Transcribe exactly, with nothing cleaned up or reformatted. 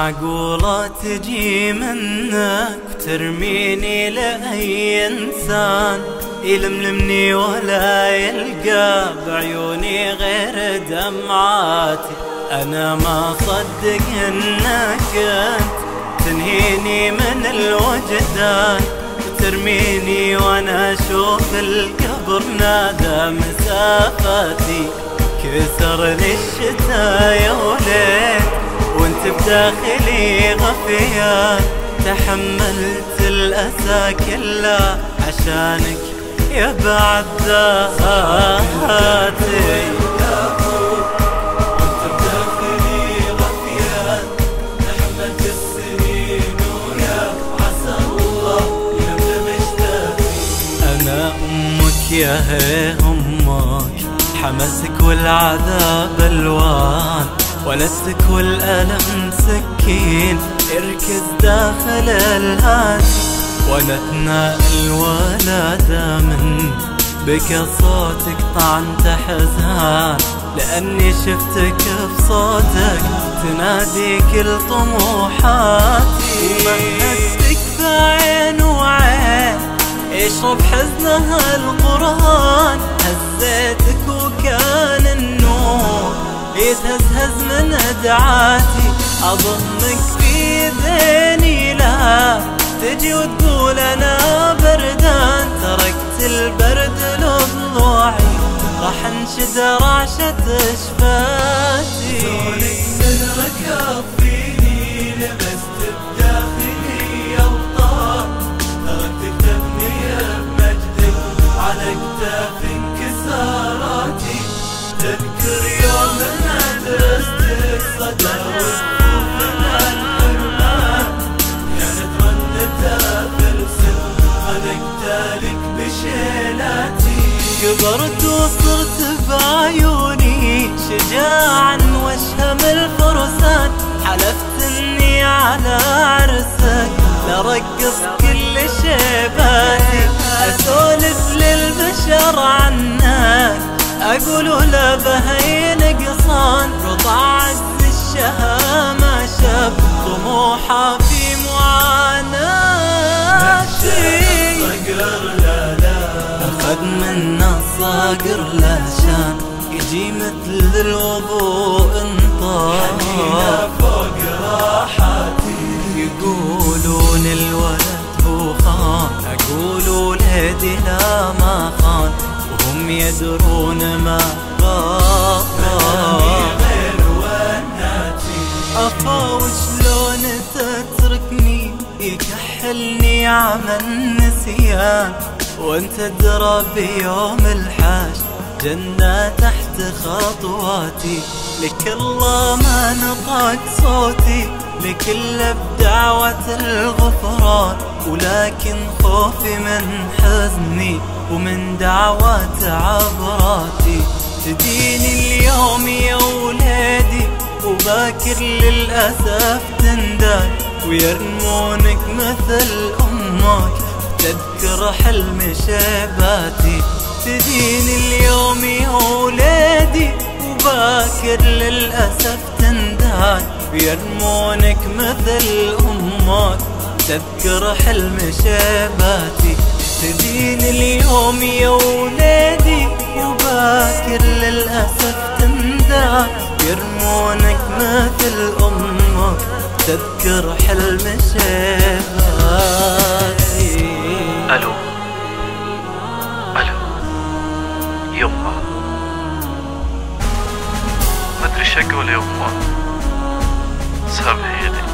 معقولة تجي منك وترميني لأي إنسان يلملمني ولا يلقى بعيوني غير دمعاتي؟ أنا ما صدق إنك أنت تنهيني من الوجدان وترميني وأنا أشوف القبر نادى مسافاتي. كسرني الشتا يا وليت وانت بداخلي غفيان، تحملت الأسى كله عشانك يا بعد ذاتي. وانت بداخلي غفيان، تحملت السنين وياك عسى الله يملم اشتاقي. أنا أمك يا هي أمك، حملتك والعذاب الوان، ولدتك والألم سكين اركز داخل الهاتف، وانا اتناقل الولادة من بك صوتك طعنت حزان، لأني شفتك بصوتك تنادي كل طموحاتي. ومهدتك بعين وعين يشرب حزنها القرآن، هزيتك وكان النور يتهزهز من دعاتي. أضمك في ذيني لا تجي وتقول أنا بردان، تركت البرد لضلوعي راح انشد رعشة شفاتي. صونك صدرك أطفيني لبست بداخلي أوطار، تركت تبني بمجدك على كتاف انكساراتي. تذكر يوم مدرستك صدى وصفوفنا الحرمان، كانت رنتها فرسل خلقتالك بشيلاتي. كبرت وصرت بعيوني شجاعا واشهم الفرسان، حلفت اني على عرسك لرقص كل شيباتي. اسولف للبشر عنك اقول لا بهي نقصان، رضع عز الشهامة شاب طموحه في معاناتي. اخذ منا الصقر لا شان يجي مثل الوضوء انطار فوق راحتي. يقولون الولد هو خان، اقول ولدي لا ما خان، وهم يدرون ما غاب غير وناتي. أخاف شلون تتركني يكحلني عمى النسيان، وانت تدرى بيوم الحاش جنة تحت خطواتي. لك الله ما نطق صوتي، لكل بدعوة الغفران، ولكن خوفي من حزني ومن دعوات عبراتي. تديني اليوم يا ولادي وباكر للأسف تندان، ويرمونك مثل أمك تذكر حلم شيباتي. تديني اليوم يا ولادي وباكر للأسف تندان، ويرمونك مثل أمك تذكر حلم شيباتي. تديني اليوم يا ولادي وباكر للأسف تندان، يرمونك مثل أمك تذكر حلم شيباتي. ألو ألو يما، ما أدري شو أقول يما، سامحيني.